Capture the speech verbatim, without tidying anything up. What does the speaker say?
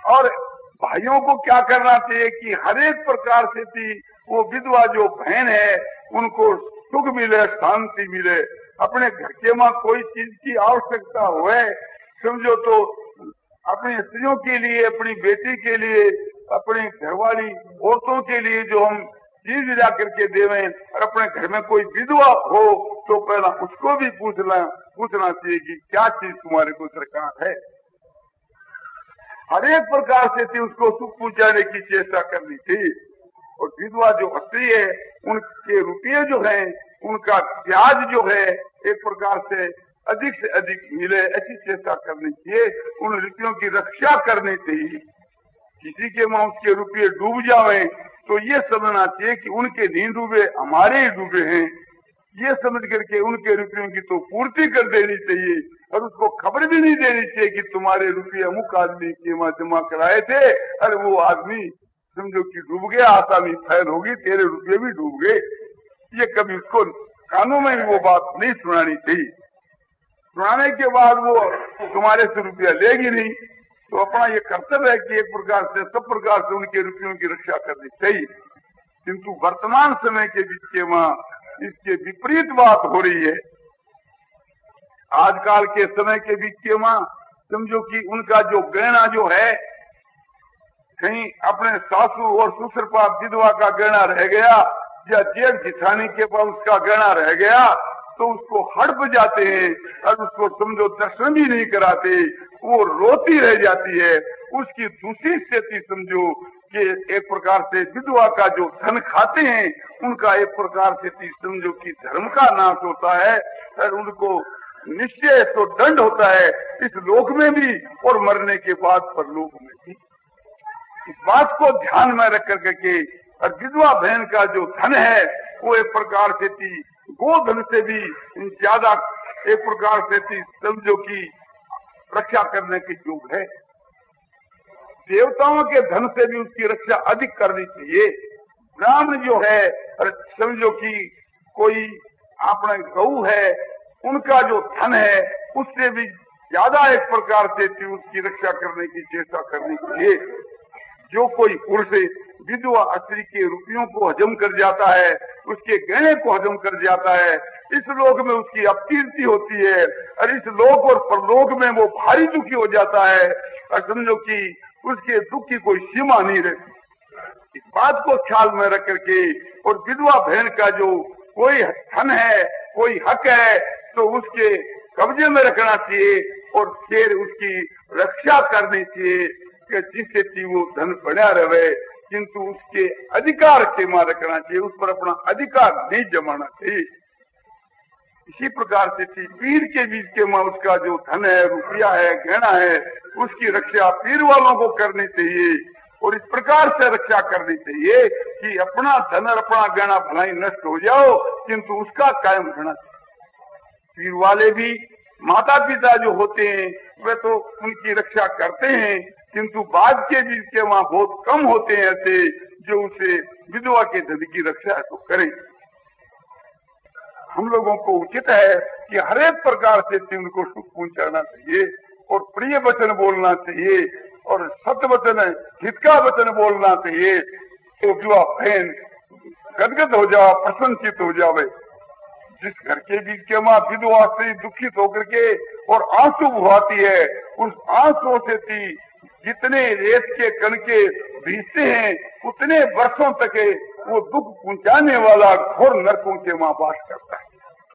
और भाइयों को क्या करना चाहिए कि हर एक प्रकार से थी वो विधवा जो बहन है उनको सुख मिले, शांति मिले। अपने घर के मां कोई चीज की आवश्यकता हुए समझो तो अपनी स्त्रियों के लिए, अपनी बेटी के लिए, अपनी घरवाली औरतों के लिए जो हम चीज ला करके देवें, और अपने घर में कोई विधवा हो तो पहला उसको भी पूछना पूछना चाहिए कि क्या चीज तुम्हारे को सरकार है। हर एक प्रकार से थी उसको सुख पहुंचाने की चेष्टा करनी थी। और विधवा जो स्त्री है उनके रुपये जो है, उनका ब्याज जो है एक प्रकार से अधिक से अधिक मिले, ऐसी चेष्टा करनी चाहिए। उन रुपयों की रक्षा करनी चाहिए। किसी के मां उसके रुपये डूब जावे तो ये समझना चाहिए कि उनके नहीं डूबे, हमारे ही डूबे हैं। ये समझ करके उनके रुपयों की तो पूर्ति कर देनी चाहिए, और उसको खबर भी नहीं देनी चाहिए कि तुम्हारे रुपये अमुक आदमी के वहां जमा कराए थे, अरे वो आदमी समझो कि डूब गया, आसामी फैल होगी, तेरे रुपये भी डूब गए। ये कभी उसको कानों में भी वो बात नहीं सुनानी चाहिए। सुनाने के बाद वो तुम्हारे से रुपया लेगी नहीं, तो अपना ये कर्तव्य है कि एक प्रकार से सब प्रकार से उनके रुपयों की रक्षा करनी चाहिए। किंतु वर्तमान समय के बीच के वहां इसके विपरीत बात हो रही है। आजकल के समय के बीच के वहां समझो कि उनका जो गहना जो है, कहीं अपने सासू और ससुर पास विधवा का गहना रह गया या जेठ जिठानी के पास उसका गहना रह गया तो उसको हड़प जाते हैं और उसको समझो दर्शन भी नहीं कराते, वो रोती रह जाती है। उसकी दूसरी स्थिति समझो कि एक प्रकार से विधवा का जो धन खाते हैं उनका एक प्रकार से समझो कि धर्म का नाश होता है और उनको निश्चय तो दंड होता है इस लोक में भी और मरने के बाद परलोक में भी। इस बात को ध्यान में रख कर के और विधवा बहन का जो धन है वो एक प्रकार से थी गोधन से भी ज्यादा एक प्रकार से थी समझो की रक्षा करने के योग है। देवताओं के धन से भी उसकी रक्षा अधिक करनी चाहिए। ब्राह्मण जो है समझो कि कोई अपना गऊ है उनका जो धन है उससे भी ज्यादा एक प्रकार से थी उसकी रक्षा करने की चेष्टा करनी चाहिए। जो कोई पुरुष विधवा स्त्री के रुपयों को हजम कर जाता है, उसके गहने को हजम कर जाता है, इस लोक में उसकी अपकीर्ति होती है और इस लोक और परलोक में वो भारी दुखी हो जाता है और समझो कि उसके दुख की कोई सीमा नहीं रहती। इस बात को ख्याल में रख करके और विधवा बहन का जो कोई धन है, कोई हक है तो उसके कब्जे में रखना चाहिए और फिर उसकी रक्षा करनी चाहिए कि जिससे कि वो धन बढ़ा रहे, किंतु उसके अधिकार के मां रखना चाहिए, उस पर अपना अधिकार नहीं जमाना चाहिए। इसी प्रकार से पीर के बीच के मां उसका जो धन है, रुपया है, गहना है, उसकी रक्षा पीर वालों को करनी चाहिए और इस प्रकार से रक्षा करनी चाहिए कि अपना धन और अपना गहना भलाई नष्ट हो जाओ किंतु उसका कायम रहना चाहिए। पीर वाले भी माता पिता जो होते हैं वे तो उनकी रक्षा करते हैं किंतु बाद के बीच के वहां बहुत कम होते हैं ऐसे जो उसे विधवा के धन की रक्षा तो करें। हम लोगों को उचित है कि हर एक प्रकार से उनको सुख पहुंचाना चाहिए और प्रिय वचन बोलना चाहिए और सत्य वचन हित का वचन बोलना चाहिए तो विधवा बहन गदगद हो जाओ, प्रसन्नचित हो जावे। जिस घर के बीच के मां विधवा स्त्री दुखित होकर के और आंसू बहाती है, उस आंसू से थी जितने रेत के कण के भीजते हैं उतने वर्षों तक वो दुख पहुंचाने वाला घोर नरकों के मां वास करता है।